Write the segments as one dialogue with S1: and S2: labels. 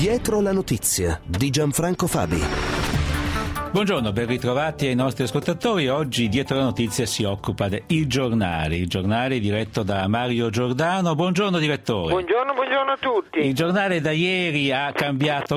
S1: Dietro la notizia di Gianfranco Fabi.
S2: Buongiorno, ben ritrovati ai nostri ascoltatori. Oggi Dietro la notizia si occupa il giornale diretto da Mario Giordano. Buongiorno direttore.
S3: Buongiorno a tutti.
S2: Il giornale da ieri ha cambiato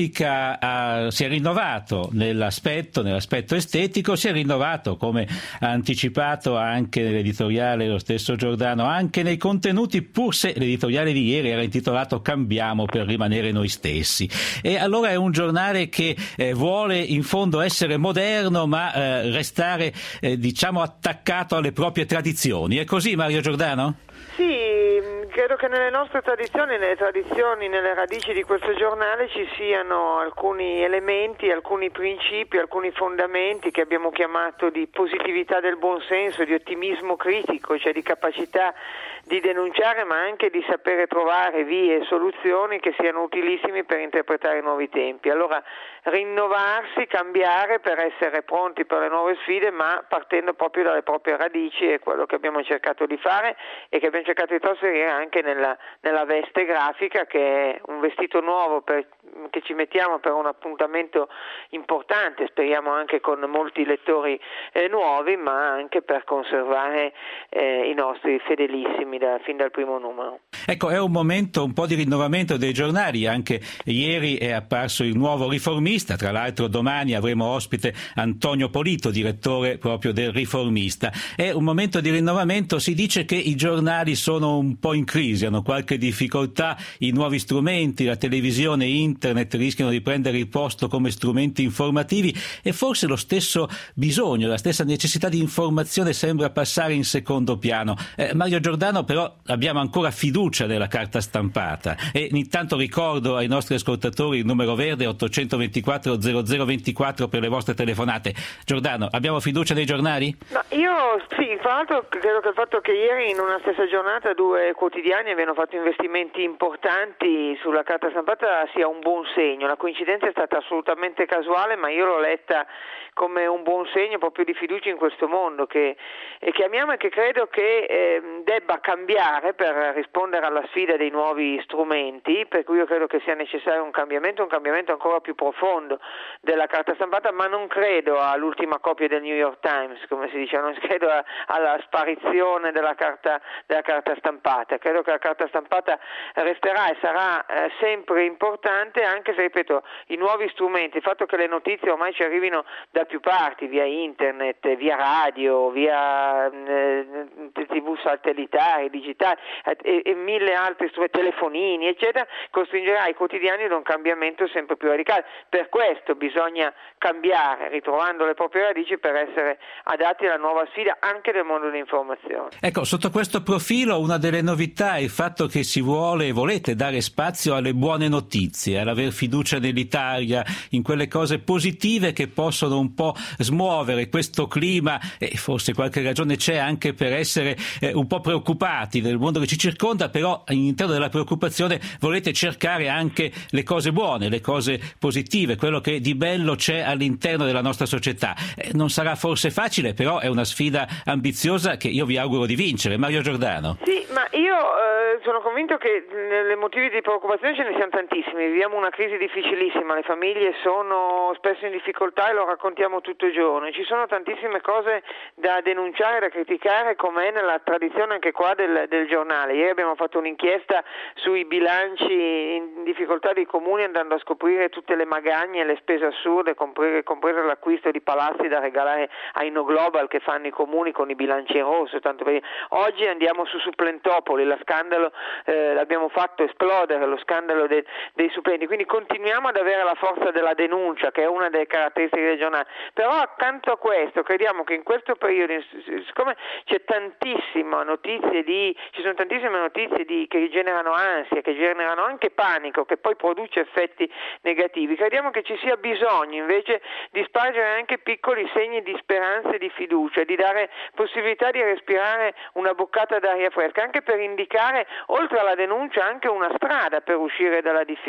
S2: grafica, si è rinnovato nell'aspetto estetico, si è rinnovato, come ha anticipato anche nell'editoriale lo stesso Giordano, anche nei contenuti, pur se l'editoriale di ieri era intitolato "Cambiamo per rimanere noi stessi". E allora è un giornale che vuole in fondo essere moderno ma restare attaccato alle proprie tradizioni. È così, Mario Giordano?
S3: Sì, credo che nelle nostre tradizioni, nelle radici di questo giornale ci siano alcuni elementi, alcuni principi, alcuni fondamenti che abbiamo chiamato di positività del buonsenso, di ottimismo critico, cioè di capacità di denunciare ma anche di sapere trovare vie e soluzioni che siano utilissimi per interpretare i nuovi tempi. Allora rinnovarsi, cambiare per essere pronti per le nuove sfide, ma partendo proprio dalle proprie radici, è quello che abbiamo cercato di fare e che abbiamo cercato di trasferire anche nella veste grafica, che è un vestito nuovo che ci mettiamo per un appuntamento importante, speriamo anche con molti lettori nuovi, ma anche per conservare i nostri fedelissimi fin dal primo numero.
S2: Ecco, è un momento un po' di rinnovamento dei giornali. Anche ieri è apparso il nuovo Riformista, tra l'altro domani avremo ospite Antonio Polito, direttore proprio del Riformista. È un momento di rinnovamento. Si dice che i giornali sono un po' in crisi, hanno qualche difficoltà, i nuovi strumenti, la televisione, internet rischiano di prendere il posto come strumenti informativi e forse lo stesso bisogno, la stessa necessità di informazione sembra passare in secondo piano. Mario Giordano, però abbiamo ancora fiducia nella carta stampata e intanto ricordo ai nostri ascoltatori il numero verde 824 0024 per le vostre telefonate. Giordano, abbiamo fiducia nei giornali?
S3: No, io sì, tra l'altro credo che il fatto che ieri in una stessa giornata due quotidiani abbiano fatto investimenti importanti sulla carta stampata sia un buon segno. La coincidenza è stata assolutamente casuale, ma io l'ho letta come un buon segno proprio di fiducia in questo mondo che amiamo e che credo che debba cambiare per rispondere alla sfida dei nuovi strumenti, per cui io credo che sia necessario un cambiamento ancora più profondo della carta stampata, ma non credo all'ultima copia del New York Times, come si dice, non credo alla sparizione della carta stampata. Credo che la carta stampata resterà e sarà sempre importante, anche se, ripeto, i nuovi strumenti, il fatto che le notizie ormai ci arrivino da più parti, via internet, via radio, via TV satellitari, digitali e mille altri strumenti, telefonini, eccetera, costringerà i quotidiani ad un cambiamento sempre più radicale. Per questo bisogna cambiare, ritrovando le proprie radici, per essere adatti alla nuova sfida anche del mondo dell'informazione.
S2: Ecco, sotto questo profilo una delle novità è il fatto che si volete dare spazio alle buone notizie, all'aver fiducia nell'Italia, in quelle cose positive che possono un po' smuovere questo clima, e forse qualche ragione c'è anche per essere un po' preoccupati del mondo che ci circonda, però all'interno della preoccupazione volete cercare anche le cose buone, le cose positive, quello che di bello c'è all'interno della nostra società. Non sarà forse facile, però è una sfida ambiziosa che io vi auguro di vincere. Mario Giordano.
S3: Sì, ma io sono convinto che nei motivi di preoccupazione ce ne siano tantissimi. Viviamo una crisi difficilissima, le famiglie sono spesso in difficoltà e lo raccontiamo tutto il giorno. Ci sono tantissime cose da denunciare, da criticare, come è nella tradizione anche qua del giornale. Ieri abbiamo fatto un'inchiesta sui bilanci in difficoltà dei comuni, andando a scoprire tutte le magagne e le spese assurde, comprese l'acquisto di palazzi da regalare ai No Global che fanno i comuni con i bilanci in rosso. Tanto per dire. Oggi andiamo su Supplentopoli, l'abbiamo fatto esplodere, lo scandalo dei supplenti, quindi continuiamo ad avere la forza della denuncia, che è una delle caratteristiche del giornale. Però accanto a questo crediamo che in questo periodo, siccome ci sono tantissime notizie che generano ansia, che generano anche panico, che poi produce effetti negativi, crediamo che ci sia bisogno invece di spargere anche piccoli segni di speranza e di fiducia, di dare possibilità di respirare una boccata d'aria fresca, anche per indicare, oltre alla denuncia, anche una strada per uscire dalla difficoltà.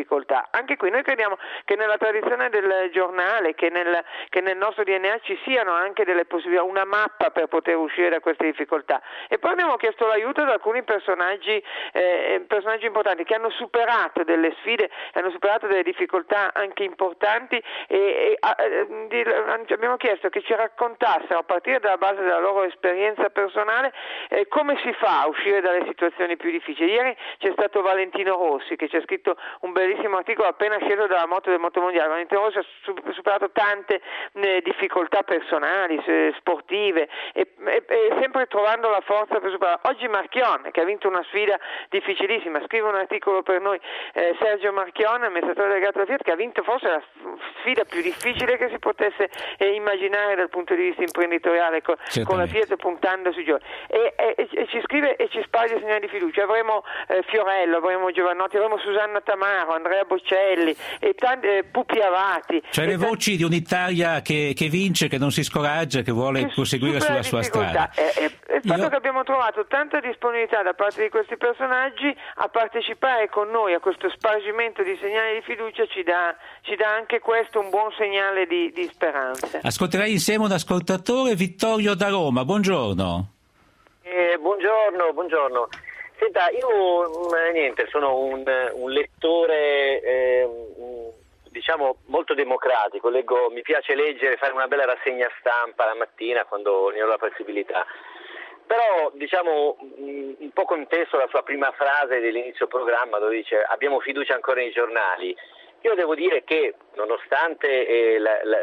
S3: Anche qui noi crediamo che nella tradizione del giornale, che nel nostro DNA ci siano anche delle possibilità, una mappa per poter uscire da queste difficoltà. E poi abbiamo chiesto l'aiuto da alcuni personaggi importanti che hanno superato delle sfide, hanno superato delle difficoltà anche importanti e abbiamo chiesto che ci raccontassero a partire dalla base della loro esperienza personale come si fa a uscire dalle situazioni più difficili. Ieri c'è stato Valentino Rossi che ci ha scritto un bellissimo articolo appena sceso dalla moto del motomondiale. Valentino Rossi ha superato tante difficoltà personali, sportive e sempre trovando la forza per superare. Oggi Marchion, che ha vinto una sfida difficilissima, scrive un articolo per noi Sergio Marchion, amministratore delegato della Fiat, che ha vinto forse la sfida più difficile che si potesse immaginare dal punto di vista imprenditoriale con la Fiat, puntando sui giovani, e ci scrive e ci spaglia segnali di fiducia. Avremo Fiorello, avremo Giovannotti, avremo Susanna Tamaro, Andrea Bocelli e Pupi Avati.
S2: Cioè le voci di un'Italia che vince, che non si scoraggia, che vuole proseguire sulla sua strada.
S3: Il fatto che abbiamo trovato tanta disponibilità da parte di questi personaggi a partecipare con noi a questo spargimento di segnali di fiducia ci dà anche questo un buon segnale di speranza.
S2: Ascolterai insieme un ascoltatore, Vittorio da Roma. Buongiorno.
S4: Buongiorno. Senta, io sono un lettore diciamo molto democratico, mi piace leggere, fare una bella rassegna stampa la mattina quando ne ho la possibilità. Però diciamo un po' contesto la sua prima frase dell'inizio programma dove dice abbiamo fiducia ancora nei giornali. Io devo dire che nonostante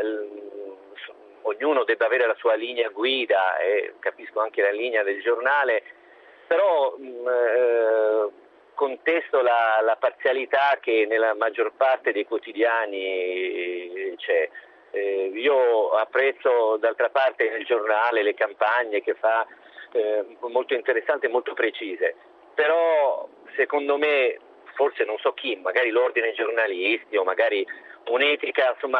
S4: ognuno debba avere la sua linea guida e capisco anche la linea del giornale, però contesto la parzialità che nella maggior parte dei quotidiani c'è. Io apprezzo d'altra parte nel giornale le campagne che fa molto interessanti e molto precise, però secondo me forse non so chi, magari l'ordine giornalisti o magari un'etica insomma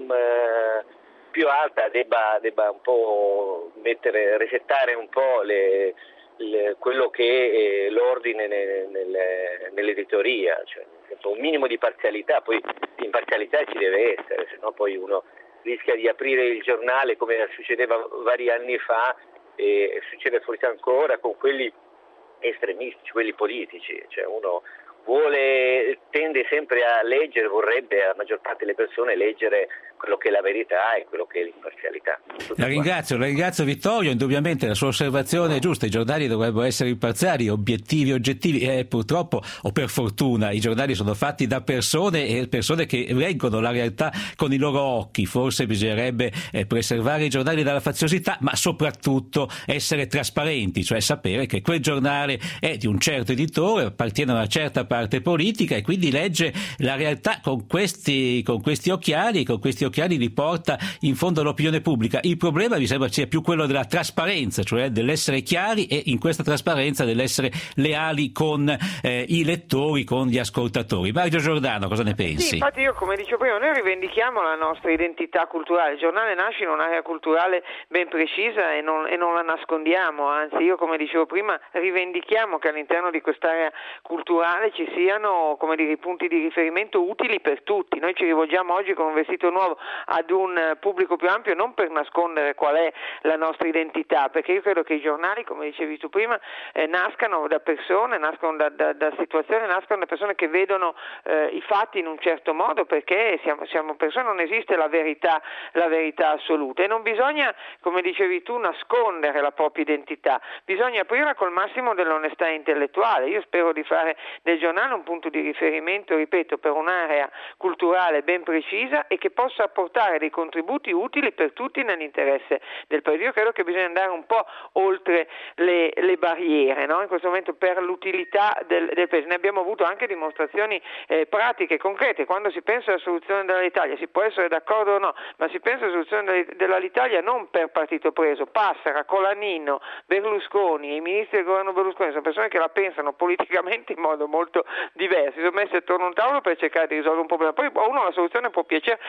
S4: più alta debba un po' resettare un po' quello che è l'ordine nell'editoria, cioè un minimo di parzialità, poi l'imparzialità ci deve essere, se no poi uno rischia di aprire il giornale come succedeva vari anni fa e succede forse ancora con quelli estremistici, quelli politici, cioè uno tende sempre a leggere, vorrebbe la maggior parte delle persone leggere quello che è la verità e quello che è l'imparzialità.
S2: La ringrazio Vittorio, indubbiamente la sua osservazione è giusta, i giornali dovrebbero essere imparziali, obiettivi, oggettivi, purtroppo o per fortuna i giornali sono fatti da persone e persone che leggono la realtà con i loro occhi, forse bisognerebbe preservare i giornali dalla faziosità, ma soprattutto essere trasparenti, cioè sapere che quel giornale è di un certo editore, appartiene a una certa parte politica e quindi legge la realtà con questi occhiali, li porta in fondo all'opinione pubblica. Il problema mi sembra sia più quello della trasparenza, cioè dell'essere chiari e in questa trasparenza dell'essere leali con i lettori, con gli ascoltatori. Mario Giordano, cosa ne pensi?
S3: Sì, infatti io come dicevo prima, noi rivendichiamo la nostra identità culturale, il giornale nasce in un'area culturale ben precisa e non la nascondiamo, anzi io come dicevo prima rivendichiamo che all'interno di quest'area culturale ci siano i punti di riferimento utili per tutti. Noi ci rivolgiamo oggi con un vestito nuovo ad un pubblico più ampio non per nascondere qual è la nostra identità, perché io credo che i giornali, come dicevi tu prima, nascano da persone, nascono da situazioni, nascono da persone che vedono i fatti in un certo modo, perché siamo persone, non esiste la verità assoluta e non bisogna, come dicevi tu, nascondere la propria identità, bisogna aprirla col massimo dell'onestà intellettuale. Io spero di fare del giornale un punto di riferimento, ripeto, per un'area culturale ben precisa e che possa apportare dei contributi utili per tutti nell'interesse del Paese. Io credo che bisogna andare un po' oltre le barriere, no? In questo momento per l'utilità del Paese. Ne abbiamo avuto anche dimostrazioni pratiche, concrete. Quando si pensa alla soluzione dell'Italia, si può essere d'accordo o no, ma si pensa alla soluzione dell'Italia non per partito preso. Passera, Colaninno, Berlusconi, i ministri del governo Berlusconi sono persone che la pensano politicamente in modo molto diverso. Si sono messi attorno a un tavolo per cercare di risolvere un problema. Poi a uno la soluzione può piacere o non piacere,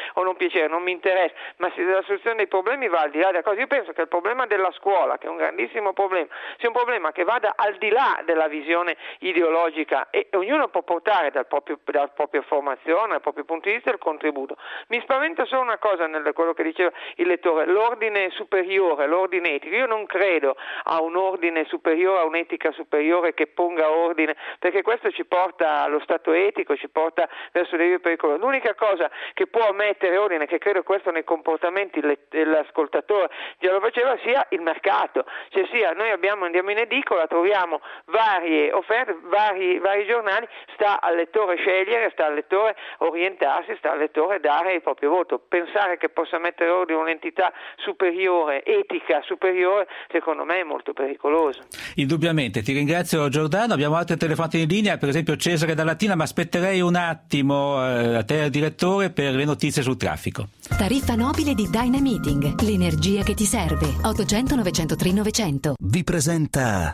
S3: piacere, non mi interessa, ma se la soluzione dei problemi va al di là della cosa. Io penso che il problema della scuola, che è un grandissimo problema, sia un problema che vada al di là della visione ideologica, e ognuno può portare dalla propria formazione, dal proprio punto di vista, il contributo. Mi spaventa solo una cosa nel quello che diceva il lettore, l'ordine superiore, l'ordine etico. Io non credo a un ordine superiore, a un'etica superiore che ponga ordine, perché questo ci porta allo stato etico, ci porta verso dei pericoli. L'unica cosa che può mettere ordine, che credo questo nei comportamenti dell'ascoltatore già lo faceva, sia il mercato, cioè sia noi andiamo in edicola, troviamo varie offerte, vari giornali, sta al lettore scegliere, sta al lettore orientarsi, sta al lettore dare il proprio voto. Pensare che possa mettere ordine un'entità superiore, etica superiore, secondo me è molto pericoloso.
S2: Indubbiamente, ti ringrazio Giordano. Abbiamo altre telefonate in linea, per esempio Cesare da Latina, ma aspetterei un attimo a te direttore per le notizie sul traffico.
S5: Tariffa nobile di Dynameeting, l'energia che ti serve. 800 903 900.
S1: Vi presenta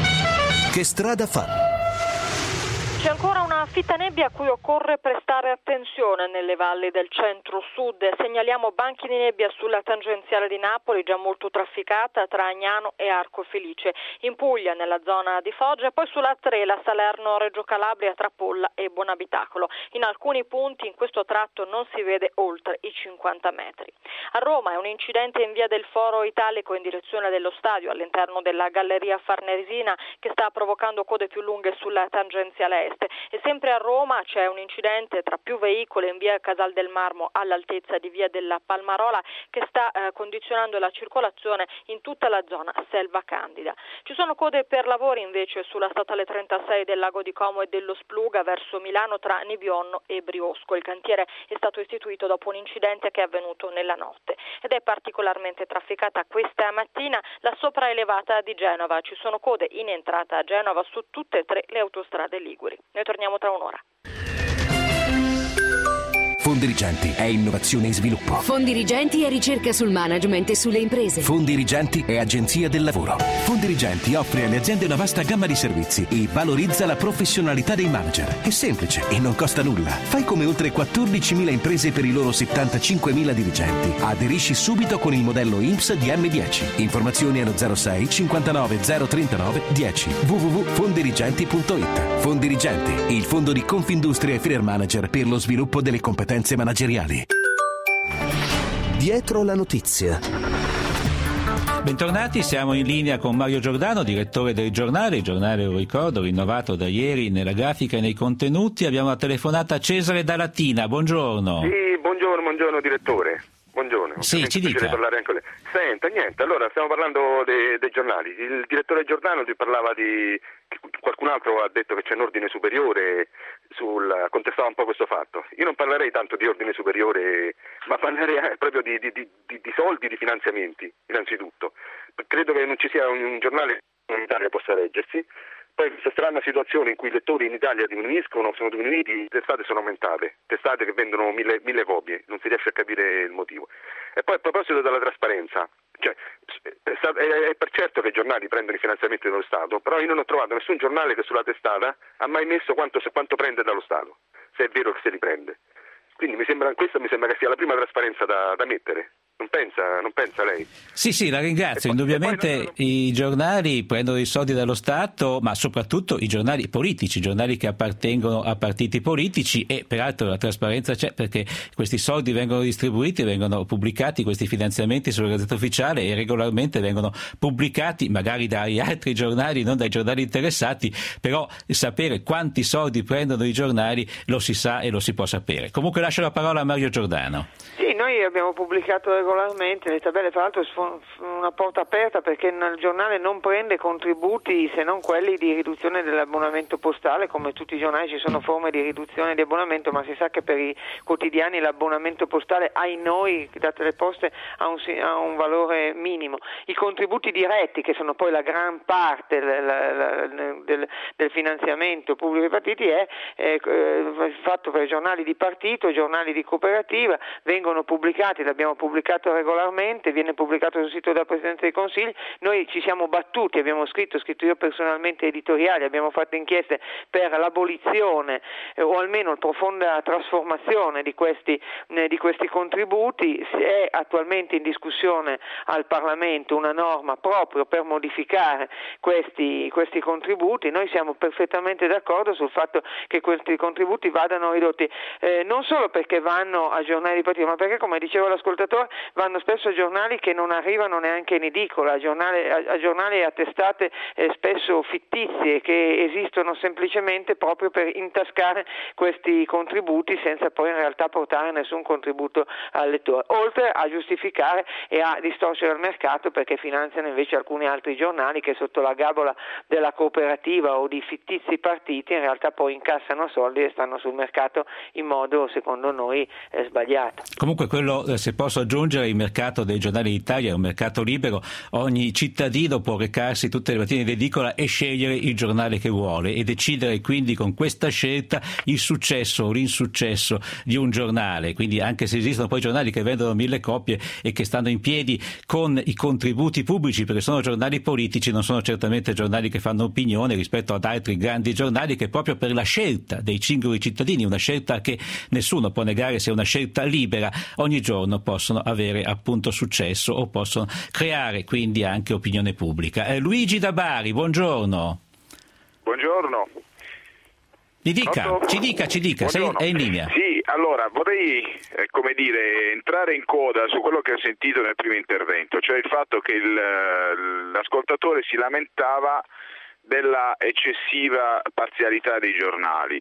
S1: Che strada fa?
S6: C'è ancora una fitta nebbia a cui occorre prestare attenzione nelle valli del centro-sud. Segnaliamo banchi di nebbia sulla tangenziale di Napoli, già molto trafficata, tra Agnano e Arco Felice. In Puglia, nella zona di Foggia, e poi sulla Trela, Salerno-Reggio Calabria, tra Polla e Buonabitacolo. In alcuni punti in questo tratto non si vede oltre i 50 metri. A Roma è un incidente in via del Foro Italico in direzione dello stadio, all'interno della Galleria Farnesina, che sta provocando code più lunghe sulla tangenziale est. E sempre a Roma c'è un incidente tra più veicoli in via Casal del Marmo all'altezza di via della Palmarola, che sta condizionando la circolazione in tutta la zona Selva Candida. Ci sono code per lavori invece sulla statale 36 del Lago di Como e dello Spluga verso Milano tra Nibionno e Briosco. Il cantiere è stato istituito dopo un incidente che è avvenuto nella notte ed è particolarmente trafficata questa mattina la sopraelevata di Genova. Ci sono code in entrata a Genova su tutte e tre le autostrade liguri. Noi torniamo tra un'ora.
S1: Fondirigenti è innovazione e sviluppo.
S5: Fondirigenti è ricerca sul management e sulle imprese.
S1: Fondirigenti è agenzia del lavoro. Fondirigenti offre alle aziende una vasta gamma di servizi e valorizza la professionalità dei manager. È semplice e non costa nulla. Fai come oltre 14.000 imprese per i loro 75.000 dirigenti. Aderisci subito con il modello INPS di M10. Informazioni allo 06 59 039 10 www.fondirigenti.it. Fondirigenti, il fondo di Confindustria e Federmanager per lo sviluppo delle competenze manageriali. Dietro la notizia.
S2: Bentornati, siamo in linea con Mario Giordano, direttore del giornale. Il giornale, lo ricordo, rinnovato da ieri nella grafica e nei contenuti. Abbiamo una telefonata a Cesare da Latina. Buongiorno.
S7: Sì, buongiorno direttore. Buongiorno.
S2: Sì, ci dica.
S7: Parlare anche lei. Senta, niente, allora stiamo parlando dei giornali. Il direttore Giordano ti parlava di... Qualcun altro ha detto che c'è un ordine superiore, contestava un po' questo fatto. Io non parlerei tanto di ordine superiore, ma parlerei proprio di soldi, di finanziamenti, innanzitutto. Credo che non ci sia un giornale in Italia che possa reggersi. Poi questa strana situazione in cui i lettori in Italia sono diminuiti, le testate sono aumentate, testate che vendono mille copie, non si riesce a capire il motivo. E poi a proposito della trasparenza, cioè, è per certo che i giornali prendono i finanziamenti dello Stato, però io non ho trovato nessun giornale che sulla testata ha mai messo quanto prende dallo Stato, se è vero che se li prende. Quindi questa mi sembra che sia la prima trasparenza da mettere. Non pensa lei?
S2: Sì, la ringrazio. Indubbiamente i giornali prendono i soldi dallo Stato, ma soprattutto i giornali politici, i giornali che appartengono a partiti politici, e peraltro la trasparenza c'è perché questi soldi vengono distribuiti, vengono pubblicati, questi finanziamenti sulla Gazzetta Ufficiale, e regolarmente vengono pubblicati magari dagli altri giornali, non dai giornali interessati, però sapere quanti soldi prendono i giornali lo si sa e lo si può sapere. Comunque lascio la parola a Mario Giordano.
S3: Sì, noi abbiamo pubblicato regolarmente le tabelle, tra l'altro una porta aperta, perché il giornale non prende contributi se non quelli di riduzione dell'abbonamento postale. Come tutti i giornali ci sono forme di riduzione di abbonamento, ma si sa che per i quotidiani l'abbonamento postale, noi date le poste, ha un valore minimo. I contributi diretti, che sono poi la gran parte del finanziamento pubblico ai partiti, è fatto per giornali di partito, giornali di cooperativa, vengono pubblicati, l'abbiamo pubblicato regolarmente, viene pubblicato sul sito della Presidenza dei Consigli. Noi ci siamo battuti, abbiamo scritto io personalmente editoriali, abbiamo fatto inchieste per l'abolizione o almeno profonda trasformazione di questi contributi. È attualmente in discussione al Parlamento una norma proprio per modificare questi contributi. Noi siamo perfettamente d'accordo sul fatto che questi contributi vadano ridotti, non solo perché vanno a giornali di partito, ma perché, come diceva l'ascoltatore, vanno spesso a giornali che non arrivano neanche in edicola, a giornali e a testate spesso fittizie che esistono semplicemente proprio per intascare questi contributi senza poi in realtà portare nessun contributo al lettore, oltre a giustificare e a distorcere il mercato perché finanziano invece alcuni altri giornali che sotto la gabola della cooperativa o di fittizi partiti in realtà poi incassano soldi e stanno sul mercato in modo, secondo noi, sbagliato.
S2: Comunque quello, se posso aggiungere, il mercato dei giornali d'Italia è un mercato libero, ogni cittadino può recarsi tutte le mattine in edicola e scegliere il giornale che vuole e decidere quindi con questa scelta il successo o l'insuccesso di un giornale. Quindi anche se esistono poi giornali che vendono 1000 copie e che stanno in piedi con i contributi pubblici perché sono giornali politici, non sono certamente giornali che fanno opinione rispetto ad altri grandi giornali che proprio per la scelta dei singoli cittadini, una scelta che nessuno può negare sia una scelta libera, ogni giorno possono avere appunto successo o possono creare quindi anche opinione pubblica. Luigi da Bari, buongiorno.
S8: Buongiorno.
S2: Ci dica, è in linea.
S8: Sì, allora vorrei entrare in coda su quello che ho sentito nel primo intervento, cioè il fatto che l'ascoltatore si lamentava della eccessiva parzialità dei giornali.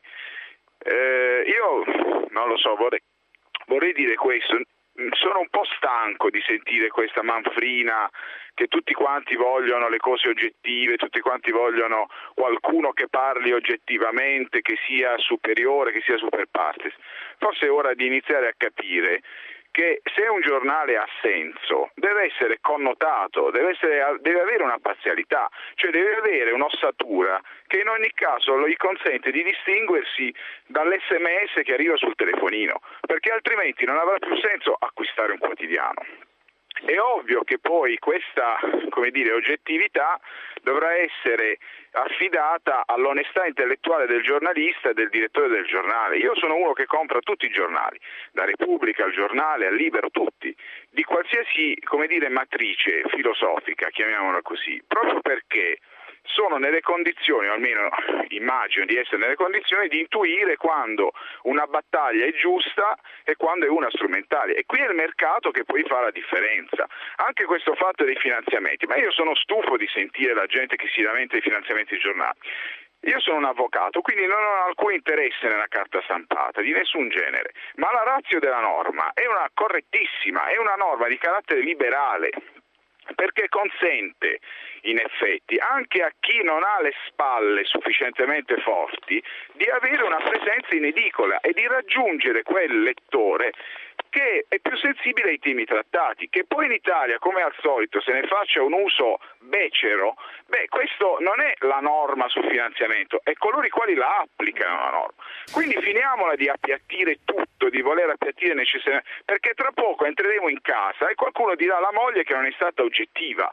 S8: Io non lo so, vorrei dire questo. Sono un po' stanco di sentire questa manfrina che tutti quanti vogliono le cose oggettive, tutti quanti vogliono qualcuno che parli oggettivamente, che sia superiore, che sia super partes. Forse è ora di iniziare a capire che se un giornale ha senso deve essere connotato, deve avere una parzialità, cioè deve avere un'ossatura che in ogni caso gli consente di distinguersi dall'SMS che arriva sul telefonino, perché altrimenti non avrà più senso acquistare un quotidiano. È ovvio che poi questa, oggettività dovrà essere affidata all'onestà intellettuale del giornalista e del direttore del giornale. Io sono uno che compra tutti i giornali, da Repubblica al Giornale, al Libero, tutti, di qualsiasi, matrice filosofica, chiamiamola così, proprio perché sono nelle condizioni, o almeno immagino di essere nelle condizioni, di intuire quando una battaglia è giusta e quando è una strumentale. E qui è il mercato che poi fa la differenza. Anche questo fatto dei finanziamenti, ma io sono stufo di sentire la gente che si lamenta dei finanziamenti ai giornali. Io sono un avvocato, quindi non ho alcun interesse nella carta stampata, di nessun genere, ma la ratio della norma è una correttissima, è una norma di carattere liberale, perché consente in effetti anche a chi non ha le spalle sufficientemente forti di avere una presenza in edicola e di raggiungere quel lettore che è più sensibile ai temi trattati. Che poi in Italia, come al solito, se ne faccia un uso becero, questo non è la norma sul finanziamento, è coloro i quali la applicano la norma. Quindi finiamola di appiattire tutto, di voler appiattire necessariamente, perché tra poco entreremo in casa e qualcuno dirà alla moglie che non è stata oggettiva.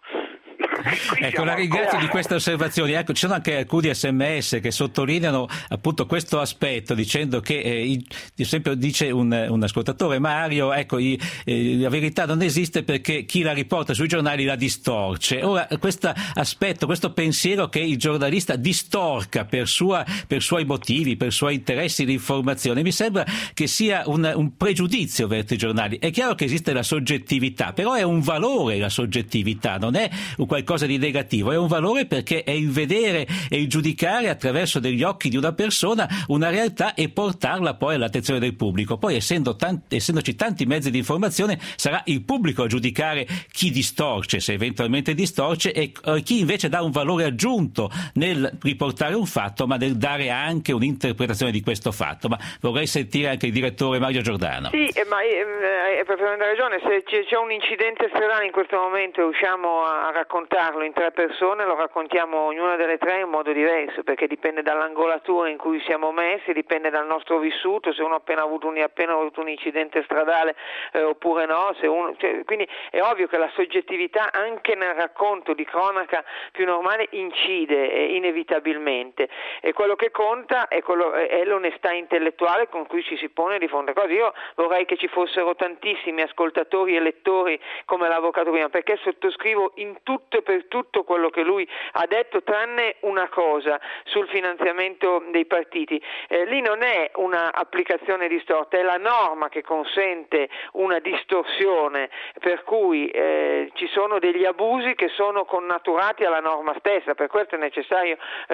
S2: Ecco, la ringrazio di queste osservazioni. Ecco, ci sono anche alcuni SMS che sottolineano appunto questo aspetto, dicendo che, ad esempio, dice un ascoltatore, Mario, ecco, la verità non esiste perché chi la riporta sui giornali la distorce. Ora, questo aspetto, questo pensiero che il giornalista distorca per suoi motivi, per suoi interessi di informazione, mi sembra che sia un pregiudizio verso i giornali. È chiaro che esiste la soggettività, però è un valore la soggettività, non è qualcosa di negativo, è un valore perché è il vedere e il giudicare attraverso degli occhi di una persona una realtà e portarla poi all'attenzione del pubblico. Poi essendoci tanti mezzi di informazione sarà il pubblico a giudicare chi distorce, se eventualmente distorce, e chi invece dà un valore aggiunto nel riportare un fatto ma nel dare anche un'interpretazione di questo fatto. Ma vorrei sentire anche il direttore Mario Giordano.
S3: Sì, ma hai perfettamente ragione. Se c'è un incidente stradale in questo momento e usciamo a raccontarlo in 3 persone, lo raccontiamo ognuna delle 3 in modo diverso, perché dipende dall'angolatura in cui siamo messi, dipende dal nostro vissuto. Se uno ha appena avuto un incidente stradale stradale oppure no, quindi è ovvio che la soggettività anche nel racconto di cronaca più normale incide inevitabilmente, e quello che conta è l'onestà intellettuale con cui ci si pone di fronte a cose. Io vorrei che ci fossero tantissimi ascoltatori e lettori come l'avvocato prima, perché sottoscrivo in tutto e per tutto quello che lui ha detto, tranne una cosa sul finanziamento dei partiti. Lì non è una applicazione distorta, è la norma che consente una distorsione, per cui ci sono degli abusi che sono connaturati alla norma stessa. Per questo è necessario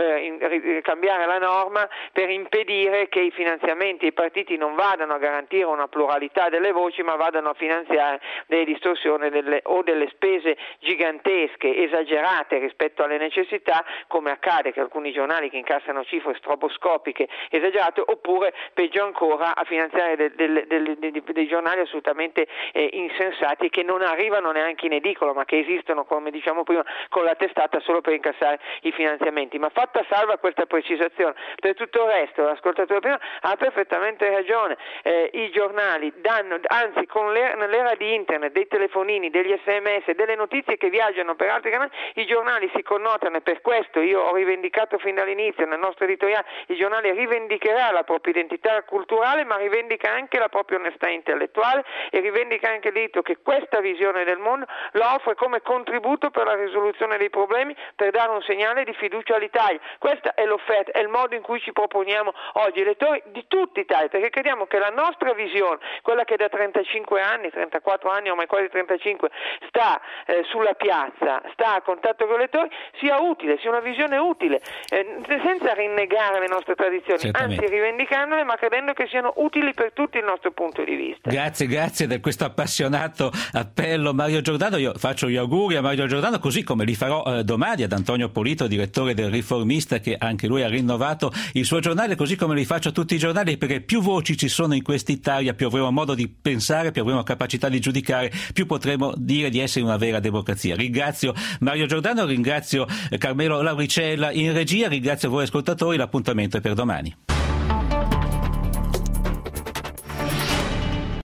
S3: cambiare la norma per impedire che i finanziamenti ai partiti non vadano a garantire una pluralità delle voci, ma vadano a finanziare delle distorsioni o delle spese gigantesche, esagerate rispetto alle necessità, come accade che alcuni giornali che incassano cifre stroboscopiche esagerate, oppure peggio ancora a finanziare dei giornali assolutamente insensati che non arrivano neanche in edicola, ma che esistono, come diciamo prima, con la testata solo per incassare i finanziamenti. Ma fatta salva questa precisazione, per tutto il resto l'ascoltatore prima ha perfettamente ragione. I giornali danno, anzi nell'era di internet, dei telefonini, degli sms, delle notizie che viaggiano per altri canali, i giornali si connotano, e per questo io ho rivendicato fin dall'inizio nel nostro editoriale: il giornale rivendicherà la propria identità culturale, ma rivendica anche la propria onestà intellettuale, e rivendica anche il diritto che questa visione del mondo lo offre come contributo per la risoluzione dei problemi, per dare un segnale di fiducia all'Italia. Questa è l'offerta, è il modo in cui ci proponiamo oggi, elettori di tutta Italia, perché crediamo che la nostra visione, quella che da 34 anni, ormai quasi 35, sta sulla piazza, sta a contatto con gli elettori, sia utile, sia una visione utile, senza rinnegare le nostre tradizioni, anzi rivendicandole, ma credendo che siano utili per tutti il nostro punto di vista.
S2: Grazie di questo appassionato appello, Mario Giordano. Io faccio gli auguri a Mario Giordano, così come li farò domani ad Antonio Polito, direttore del Riformista, che anche lui ha rinnovato il suo giornale, così come li faccio a tutti i giornali, perché più voci ci sono in quest'Italia, più avremo modo di pensare, più avremo capacità di giudicare, più potremo dire di essere una vera democrazia. Ringrazio Mario Giordano, ringrazio Carmelo Lauricella in regia, ringrazio voi ascoltatori, l'appuntamento è per domani.